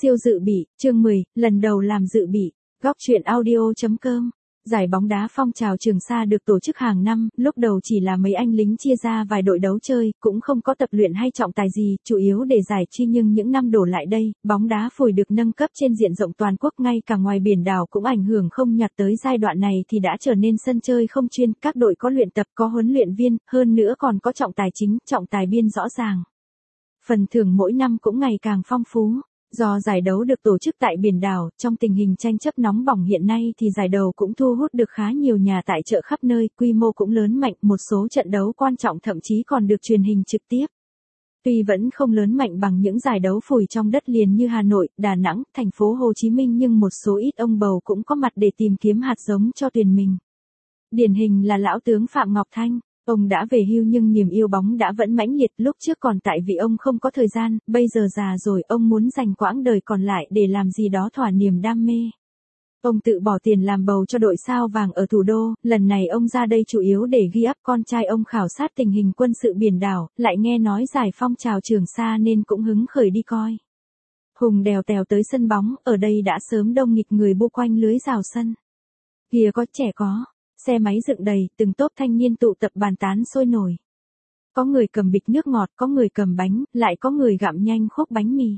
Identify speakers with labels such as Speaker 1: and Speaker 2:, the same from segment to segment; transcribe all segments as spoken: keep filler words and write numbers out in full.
Speaker 1: Siêu dự bị, chương mười, lần đầu làm dự bị, góc truyện audio.com. Giải bóng đá phong trào Trường Sa được tổ chức hàng năm, lúc đầu chỉ là mấy anh lính chia ra vài đội đấu chơi, cũng không có tập luyện hay trọng tài gì, chủ yếu để giải trí, nhưng những năm đổ lại đây, bóng đá phủi được nâng cấp trên diện rộng toàn quốc, ngay cả ngoài biển đảo cũng ảnh hưởng không nhặt, tới giai đoạn này thì đã trở nên sân chơi không chuyên, các đội có luyện tập, có huấn luyện viên, hơn nữa còn có trọng tài chính, trọng tài biên rõ ràng. Phần thưởng mỗi năm cũng ngày càng phong phú. Do giải đấu được tổ chức tại biển đảo, trong tình hình tranh chấp nóng bỏng hiện nay thì giải đấu cũng thu hút được khá nhiều nhà tài trợ khắp nơi, quy mô cũng lớn mạnh, một số trận đấu quan trọng thậm chí còn được truyền hình trực tiếp. Tuy vẫn không lớn mạnh bằng những giải đấu phủi trong đất liền như Hà Nội, Đà Nẵng, thành phố Hồ Chí Minh, nhưng một số ít ông bầu cũng có mặt để tìm kiếm hạt giống cho thuyền mình. Điển hình là lão tướng Phạm Ngọc Thanh. Ông đã về hưu nhưng niềm yêu bóng đã vẫn mãnh liệt, lúc trước còn tại vì ông không có thời gian, bây giờ già rồi ông muốn dành quãng đời còn lại để làm gì đó thỏa niềm đam mê. Ông tự bỏ tiền làm bầu cho đội sao vàng ở thủ đô, lần này ông ra đây chủ yếu để ghi áp con trai ông khảo sát tình hình quân sự biển đảo, lại nghe nói giải phong trào Trường Sa nên cũng hứng khởi đi coi. Hùng đèo tèo tới sân bóng, ở đây đã sớm đông nghịt người bu quanh lưới rào sân. Kìa có trẻ có. Xe máy dựng đầy, từng tốp thanh niên tụ tập bàn tán sôi nổi. Có người cầm bịch nước ngọt, có người cầm bánh, lại có người gặm nhanh khúc bánh mì.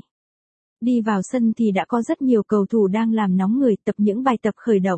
Speaker 1: Đi vào sân thì đã có rất nhiều cầu thủ đang làm nóng người, tập những bài tập khởi động.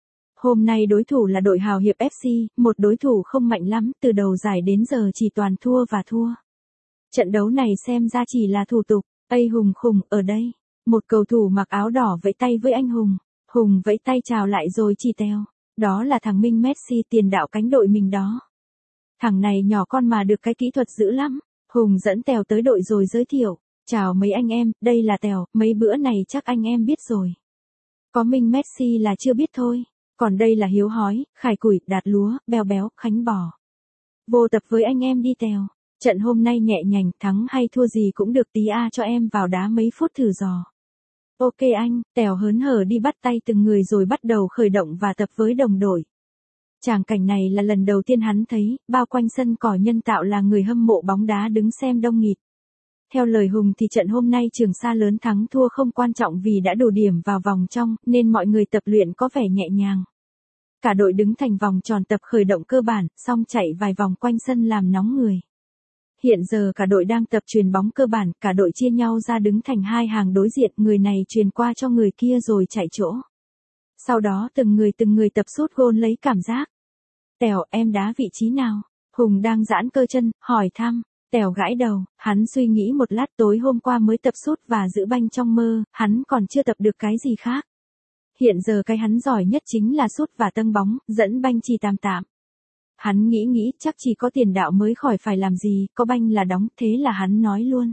Speaker 1: Hôm nay đối thủ là đội Hào Hiệp ép xê, một đối thủ không mạnh lắm, từ đầu giải đến giờ chỉ toàn thua và thua. Trận đấu này xem ra chỉ là thủ tục. Ây Hùng khùng, ở đây. Một cầu thủ mặc áo đỏ vẫy tay với anh Hùng. Hùng vẫy tay chào lại rồi chỉ teo. Đó là thằng Minh Messi, tiền đạo cánh đội mình đó. Thằng này nhỏ con mà được cái kỹ thuật dữ lắm. Hùng dẫn Tèo tới đội rồi giới thiệu. Chào mấy anh em, đây là Tèo, mấy bữa này chắc anh em biết rồi. Có Minh Messi là chưa biết thôi. Còn đây là Hiếu Hói, Khải Củi, Đạt Lúa, Bèo Béo, Khánh Bò. Vô tập với anh em đi Tèo. Trận hôm nay nhẹ nhàng, thắng hay thua gì cũng được, tí a cho em vào đá mấy phút thử dò. Ok anh, Tèo hớn hở đi bắt tay từng người rồi bắt đầu khởi động và tập với đồng đội. Tràng cảnh này là lần đầu tiên hắn thấy, bao quanh sân cỏ nhân tạo là người hâm mộ bóng đá đứng xem đông nghịt. Theo lời Hùng thì trận hôm nay Trường Sa lớn thắng thua không quan trọng vì đã đủ điểm vào vòng trong, nên mọi người tập luyện có vẻ nhẹ nhàng. Cả đội đứng thành vòng tròn tập khởi động cơ bản, xong chạy vài vòng quanh sân làm nóng người. Hiện giờ cả đội đang tập chuyền bóng cơ bản, cả đội chia nhau ra đứng thành hai hàng đối diện, người này chuyền qua cho người kia rồi chạy chỗ. Sau đó từng người từng người tập sút gôn lấy cảm giác. Tèo, em đá vị trí nào? Hùng đang giãn cơ chân, hỏi thăm. Tèo gãi đầu, hắn suy nghĩ một lát, tối hôm qua mới tập sút và giữ banh trong mơ, hắn còn chưa tập được cái gì khác. Hiện giờ cái hắn giỏi nhất chính là sút và tâng bóng, dẫn banh chỉ tạm tạm. Hắn nghĩ nghĩ, chắc chỉ có tiền đạo mới khỏi phải làm gì, có banh là đóng, thế là hắn nói luôn.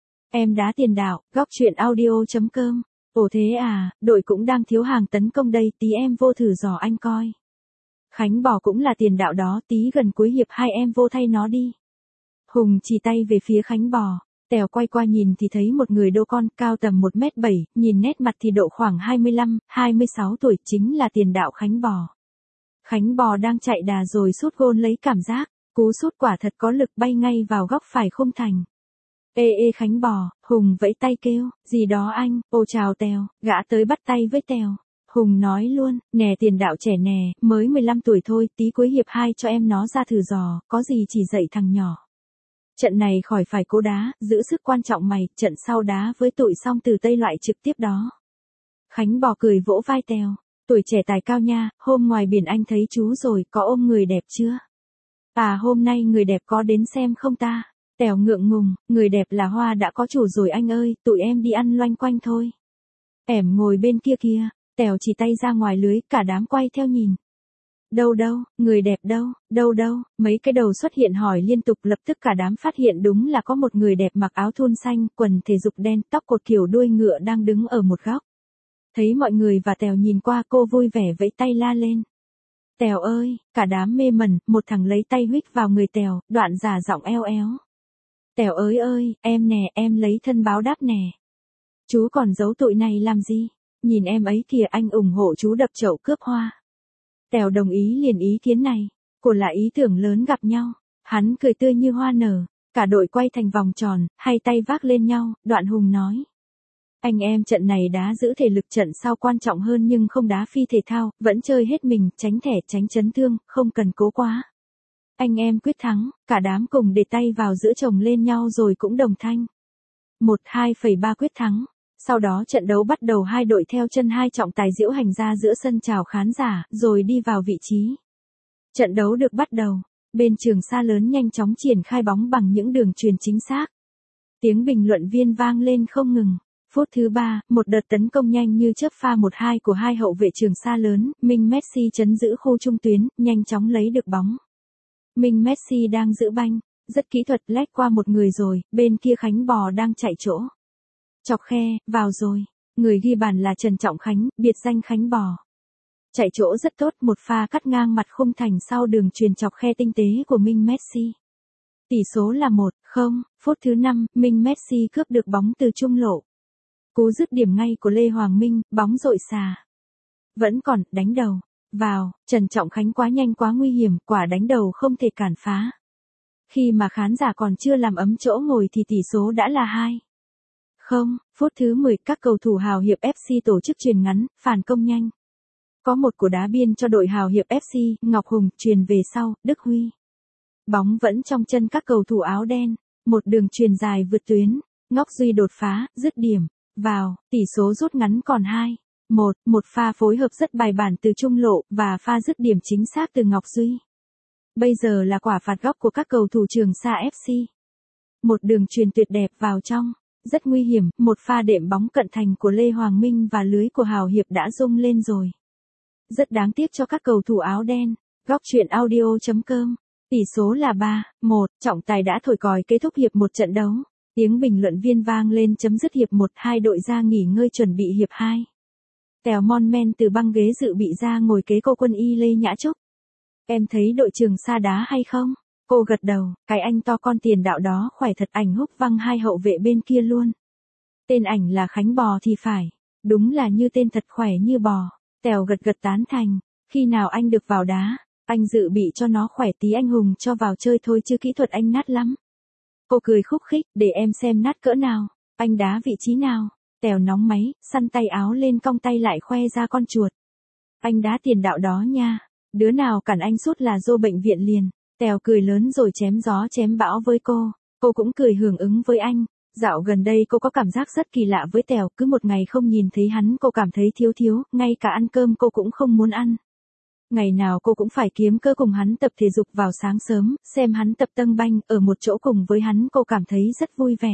Speaker 1: Em đá tiền đạo, góc truyện audio.com. Ồ thế à, đội cũng đang thiếu hàng tấn công đây, tí em vô thử dò anh coi. Khánh Bò cũng là tiền đạo đó, tí gần cuối hiệp hai em vô thay nó đi. Hùng chỉ tay về phía Khánh Bò. Tèo quay qua nhìn thì thấy một người đô con, cao tầm một mét bảy, nhìn nét mặt thì độ khoảng hai mươi lăm, hai mươi sáu tuổi, chính là tiền đạo Khánh Bò. Khánh Bò đang chạy đà rồi sút gôn lấy cảm giác, cú sút quả thật có lực, bay ngay vào góc phải khung thành. Ê ê Khánh Bò, Hùng vẫy tay kêu, gì đó anh, ô chào Tèo, gã tới bắt tay với Tèo. Hùng nói luôn, nè tiền đạo trẻ nè, mới mười lăm tuổi thôi, tí cuối hiệp hai cho em nó ra thử dò, có gì chỉ dạy thằng nhỏ. Trận này khỏi phải cố đá, giữ sức quan trọng mày, trận sau đá với tụi xong từ Tây loại trực tiếp đó. Khánh Bò cười vỗ vai Tèo. Tuổi trẻ tài cao nha, hôm ngoài biển anh thấy chú rồi, có ôm người đẹp chưa? À hôm nay người đẹp có đến xem không ta? Tèo ngượng ngùng, người đẹp là Hoa đã có chủ rồi anh ơi, tụi em đi ăn loanh quanh thôi. Ẻm ngồi bên kia kia, Tèo chỉ tay ra ngoài lưới, cả đám quay theo nhìn. Đâu đâu, người đẹp đâu, đâu đâu, mấy cái đầu xuất hiện hỏi liên tục, lập tức cả đám phát hiện đúng là có một người đẹp mặc áo thun xanh, quần thể dục đen, tóc cột kiểu đuôi ngựa đang đứng ở một góc. Thấy mọi người và Tèo nhìn qua, cô vui vẻ vẫy tay la lên. Tèo ơi, cả đám mê mẩn, một thằng lấy tay huých vào người Tèo, đoạn giả giọng eo éo. Tèo ơi ơi, em nè, em lấy thân báo đáp nè. Chú còn giấu tụi này làm gì? Nhìn em ấy kìa, anh ủng hộ chú đập chậu cướp Hoa. Tèo đồng ý liền ý kiến này, cô là ý tưởng lớn gặp nhau. Hắn cười tươi như hoa nở, cả đội quay thành vòng tròn, hai tay vác lên nhau, đoạn Hùng nói. Anh em trận này đá giữ thể lực trận sau quan trọng hơn nhưng không đá phi thể thao, vẫn chơi hết mình, tránh thẻ tránh chấn thương, không cần cố quá. Anh em quyết thắng, cả đám cùng để tay vào giữa chồng lên nhau rồi cũng đồng thanh. một hai ba quyết thắng. Sau đó trận đấu bắt đầu, hai đội theo chân hai trọng tài diễu hành ra giữa sân chào khán giả, rồi đi vào vị trí. Trận đấu được bắt đầu, bên Trường Sa lớn nhanh chóng triển khai bóng bằng những đường chuyền chính xác. Tiếng bình luận viên vang lên không ngừng. Phút thứ ba, một đợt tấn công nhanh như chớp pha một hai của hai hậu vệ Trường Sa lớn, Minh Messi trấn giữ khu trung tuyến, nhanh chóng lấy được bóng. Minh Messi đang giữ banh, rất kỹ thuật lách qua một người rồi, bên kia Khánh Bò đang chạy chỗ. Chọc khe, vào rồi. Người ghi bàn là Trần Trọng Khánh, biệt danh Khánh Bò. Chạy chỗ rất tốt, một pha cắt ngang mặt khung thành sau đường chuyền chọc khe tinh tế của Minh Messi. Tỷ số là một không, phút thứ năm, Minh Messi cướp được bóng từ trung lộ. Cú dứt điểm ngay của Lê Hoàng Minh, bóng dội xà. Vẫn còn, đánh đầu. Vào, Trần Trọng Khánh quá nhanh quá nguy hiểm, quả đánh đầu không thể cản phá. Khi mà khán giả còn chưa làm ấm chỗ ngồi thì tỷ số đã là hai không, phút thứ mười, các cầu thủ Hào Hiệp ép xê tổ chức chuyền ngắn, phản công nhanh. Có một cú đá biên cho đội Hào Hiệp ép xê, Ngọc Hùng chuyền về sau, Đức Huy. Bóng vẫn trong chân các cầu thủ áo đen, một đường chuyền dài vượt tuyến, Ngọc Duy đột phá, dứt điểm, vào, tỷ số rút ngắn còn hai một, một pha phối hợp rất bài bản từ trung lộ và pha dứt điểm chính xác từ Ngọc Duy. Bây giờ là quả phạt góc của các cầu thủ Trường Sa ép xê. Một đường chuyền tuyệt đẹp vào trong, rất nguy hiểm, một pha đệm bóng cận thành của Lê Hoàng Minh và lưới của Hào Hiệp đã rung lên rồi. Rất đáng tiếc cho các cầu thủ áo đen. Góc truyện audio chấm com. Tỷ số là ba một, trọng tài đã thổi còi kết thúc hiệp một trận đấu. Tiếng bình luận viên vang lên chấm dứt hiệp một, hai đội ra nghỉ ngơi chuẩn bị hiệp hai. Tèo Mon Men từ băng ghế dự bị ra ngồi kế cô Quân Y Lê Nhã Trúc. Em thấy đội Trường Sa đá hay không? Cô gật đầu, cái anh to con tiền đạo đó khỏe thật, ảnh húc văng hai hậu vệ bên kia luôn. Tên ảnh là Khánh Bò thì phải. Đúng là như tên thật, khỏe như bò. Tèo gật gật tán thành. Khi nào anh được vào đá, anh dự bị cho nó khỏe tí anh Hùng cho vào chơi thôi chứ kỹ thuật anh nát lắm. Cô cười khúc khích, để em xem nát cỡ nào. Anh đá vị trí nào? Tèo nóng máy, săn tay áo lên cong tay lại khoe ra con chuột. Anh đá tiền đạo đó nha. Đứa nào cản anh sút là vô bệnh viện liền. Tèo cười lớn rồi chém gió chém bão với cô. Cô cũng cười hưởng ứng với anh. Dạo gần đây cô có cảm giác rất kỳ lạ với Tèo, cứ một ngày không nhìn thấy hắn cô cảm thấy thiếu thiếu, ngay cả ăn cơm cô cũng không muốn ăn. Ngày nào cô cũng phải kiếm cơ cùng hắn tập thể dục vào sáng sớm, xem hắn tập tâng banh, ở một chỗ cùng với hắn cô cảm thấy rất vui vẻ.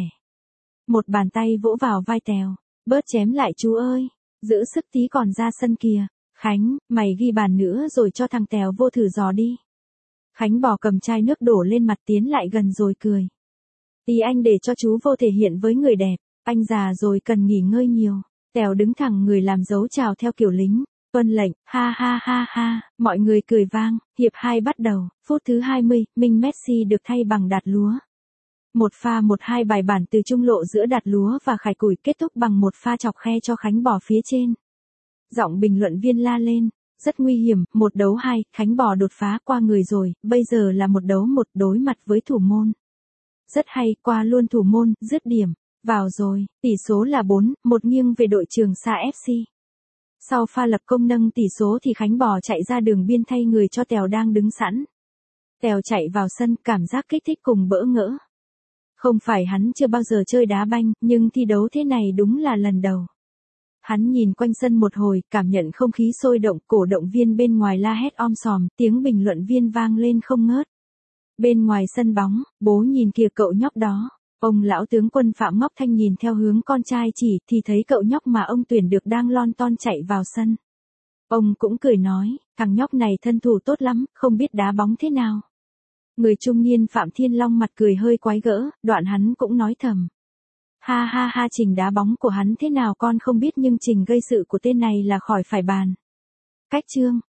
Speaker 1: Một bàn tay vỗ vào vai Tèo. Bớt chém lại chú ơi. Giữ sức tí còn ra sân kìa. Khánh, mày ghi bàn nữa rồi cho thằng Tèo vô thử dò đi. Khánh Bò cầm chai nước đổ lên mặt tiến lại gần rồi cười. Tí anh để cho chú vô thể hiện với người đẹp. Anh già rồi cần nghỉ ngơi nhiều. Tèo đứng thẳng người làm dấu chào theo kiểu lính. Tuân lệnh, ha ha ha ha, mọi người cười vang. Hiệp hai bắt đầu, phút thứ hai mươi, Minh Messi được thay bằng Đạt Lúa. Một pha một hai bài bản từ trung lộ giữa Đạt Lúa và Khải Củi kết thúc bằng một pha chọc khe cho Khánh Bò phía trên. Giọng bình luận viên la lên, rất nguy hiểm, một đấu hai, Khánh Bò đột phá qua người rồi, bây giờ là một đấu một đối mặt với thủ môn. Rất hay, qua luôn thủ môn, dứt điểm, vào rồi, tỷ số là bốn một nghiêng về đội Trường Sa ép xê. Sau pha lập công nâng tỷ số thì Khánh Bò chạy ra đường biên thay người cho Tèo đang đứng sẵn. Tèo chạy vào sân, cảm giác kích thích cùng bỡ ngỡ. Không phải hắn chưa bao giờ chơi đá banh, nhưng thi đấu thế này đúng là lần đầu. Hắn nhìn quanh sân một hồi, cảm nhận không khí sôi động, cổ động viên bên ngoài la hét om sòm, tiếng bình luận viên vang lên không ngớt. Bên ngoài sân bóng, bố nhìn kìa cậu nhóc đó. Ông lão tướng quân Phạm Ngọc Thanh nhìn theo hướng con trai chỉ thì thấy cậu nhóc mà ông tuyển được đang lon ton chạy vào sân. Ông cũng cười nói, thằng nhóc này thân thủ tốt lắm, không biết đá bóng thế nào. Người trung niên Phạm Thiên Long mặt cười hơi quái gỡ, đoạn hắn cũng nói thầm. Ha ha ha, trình đá bóng của hắn thế nào con không biết nhưng trình gây sự của tên này là khỏi phải bàn. Cách chương.